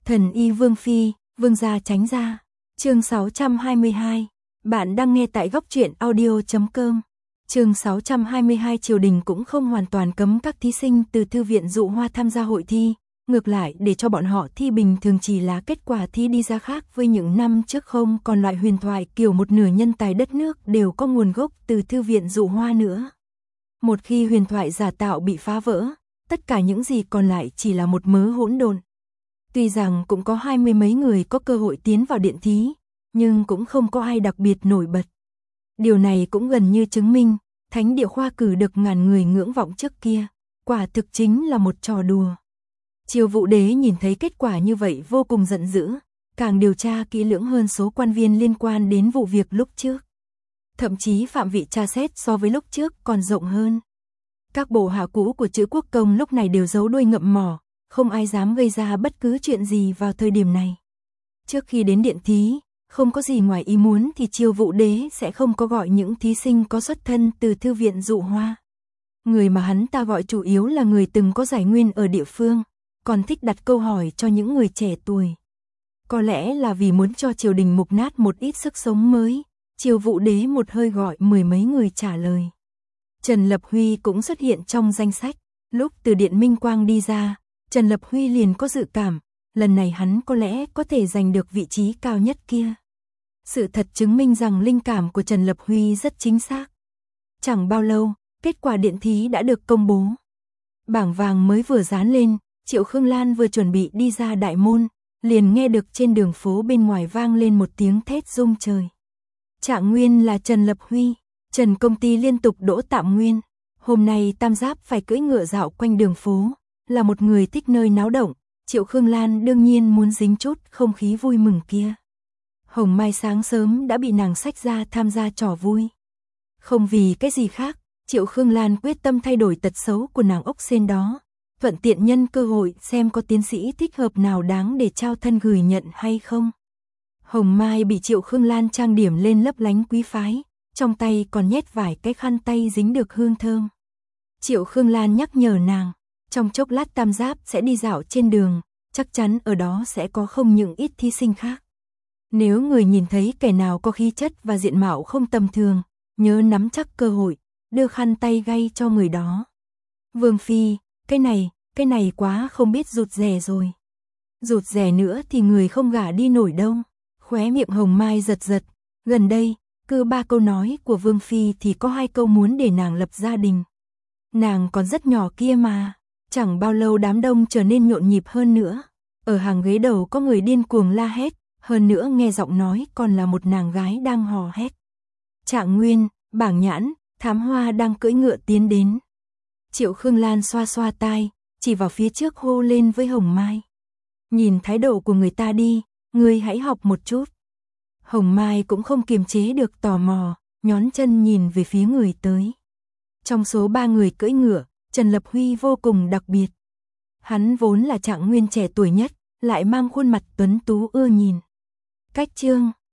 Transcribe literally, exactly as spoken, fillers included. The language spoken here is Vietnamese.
Thần y Vương Phi, Vương gia tránh ra. Chương sáu trăm hai mươi hai. Bạn đang nghe tại góc truyện audio chấm com. Chương sáu trăm hai mươi hai. Triều đình cũng không hoàn toàn cấm các thí sinh từ thư viện Dụ Hoa tham gia hội thi, ngược lại để cho bọn họ thi bình thường, chỉ là kết quả thi đi ra khác với những năm trước, không còn loại huyền thoại kiểu một nửa nhân tài đất nước đều có nguồn gốc từ thư viện Dụ Hoa nữa. Một khi huyền thoại giả tạo bị phá vỡ, tất cả những gì còn lại chỉ là một mớ hỗn độn. Tuy rằng cũng có hai mươi mấy người có cơ hội tiến vào điện thí, nhưng cũng không có ai đặc biệt nổi bật. Điều này cũng gần như chứng minh, thánh địa khoa cử được ngàn người ngưỡng vọng trước kia, quả thực chính là một trò đùa. Triều Vũ Đế nhìn thấy kết quả như vậy vô cùng giận dữ, càng điều tra kỹ lưỡng hơn số quan viên liên quan đến vụ việc lúc trước. Thậm chí phạm vị tra xét so với lúc trước còn rộng hơn. Các bộ hạ cũ của Chữ Quốc Công lúc này đều giấu đuôi ngậm mỏ, không ai dám gây ra bất cứ chuyện gì vào thời điểm này. Trước khi đến điện thí, không có gì ngoài ý muốn thì Triều Vũ Đế sẽ không có gọi những thí sinh có xuất thân từ thư viện Dụ Hoa. Người mà hắn ta gọi chủ yếu là người từng có giải nguyên ở địa phương, còn thích đặt câu hỏi cho những người trẻ tuổi. Có lẽ là vì muốn cho triều đình mục nát một ít sức sống mới, Triều Vũ Đế một hơi gọi mười mấy người trả lời. Trần Lập Huy cũng xuất hiện trong danh sách. Lúc từ Điện Minh Quang đi ra, Trần Lập Huy liền có dự cảm, lần này hắn có lẽ có thể giành được vị trí cao nhất kia. Sự thật chứng minh rằng linh cảm của Trần Lập Huy rất chính xác. Chẳng bao lâu, kết quả điện thí đã được công bố. Bảng vàng mới vừa dán lên, Triệu Khương Lan vừa chuẩn bị đi ra đại môn, liền nghe được trên đường phố bên ngoài vang lên một tiếng thét rung trời. Trạng nguyên là Trần Lập Huy, Trần công ty liên tục đỗ tạm nguyên. Hôm nay Tam Giáp phải cưỡi ngựa dạo quanh đường phố, là một người thích nơi náo động, Triệu Khương Lan đương nhiên muốn dính chút không khí vui mừng kia. Hồng Mai sáng sớm đã bị nàng xách ra tham gia trò vui. Không vì cái gì khác, Triệu Khương Lan quyết tâm thay đổi tật xấu của nàng ốc sên đó, thuận tiện nhân cơ hội xem có tiến sĩ thích hợp nào đáng để trao thân gửi nhận hay không. Hồng Mai bị Triệu Khương Lan trang điểm lên lấp lánh quý phái, trong tay còn nhét vài cái khăn tay dính được hương thơm. Triệu Khương Lan nhắc nhở nàng, trong chốc lát Tam Giáp sẽ đi dạo trên đường, chắc chắn ở đó sẽ có không những ít thí sinh khác. Nếu người nhìn thấy kẻ nào có khí chất và diện mạo không tầm thường, nhớ nắm chắc cơ hội, đưa khăn tay gay cho người đó. Vương Phi, cái này, cái này quá không biết rụt rè rồi. Rụt rè nữa thì người không gả đi nổi đâu. Khóe miệng Hồng Mai giật giật, gần đây, cứ ba câu nói của Vương Phi thì có hai câu muốn để nàng lập gia đình. Nàng còn rất nhỏ kia mà. Chẳng bao lâu đám đông trở nên nhộn nhịp hơn nữa. Ở hàng ghế đầu có người điên cuồng la hét, hơn nữa nghe giọng nói còn là một nàng gái đang hò hét. Trạng nguyên, Bảng Nhãn, Thám Hoa đang cưỡi ngựa tiến đến. Triệu Khương Lan xoa xoa tai, chỉ vào phía trước hô lên với Hồng Mai. Nhìn thái độ của người ta đi, ngươi hãy học một chút. Hồng Mai cũng không kiềm chế được tò mò, nhón chân nhìn về phía người tới. Trong số ba người cưỡi ngựa, Trần Lập Huy vô cùng đặc biệt. Hắn vốn là trạng nguyên trẻ tuổi nhất, lại mang khuôn mặt tuấn tú ưa nhìn. Cách chương,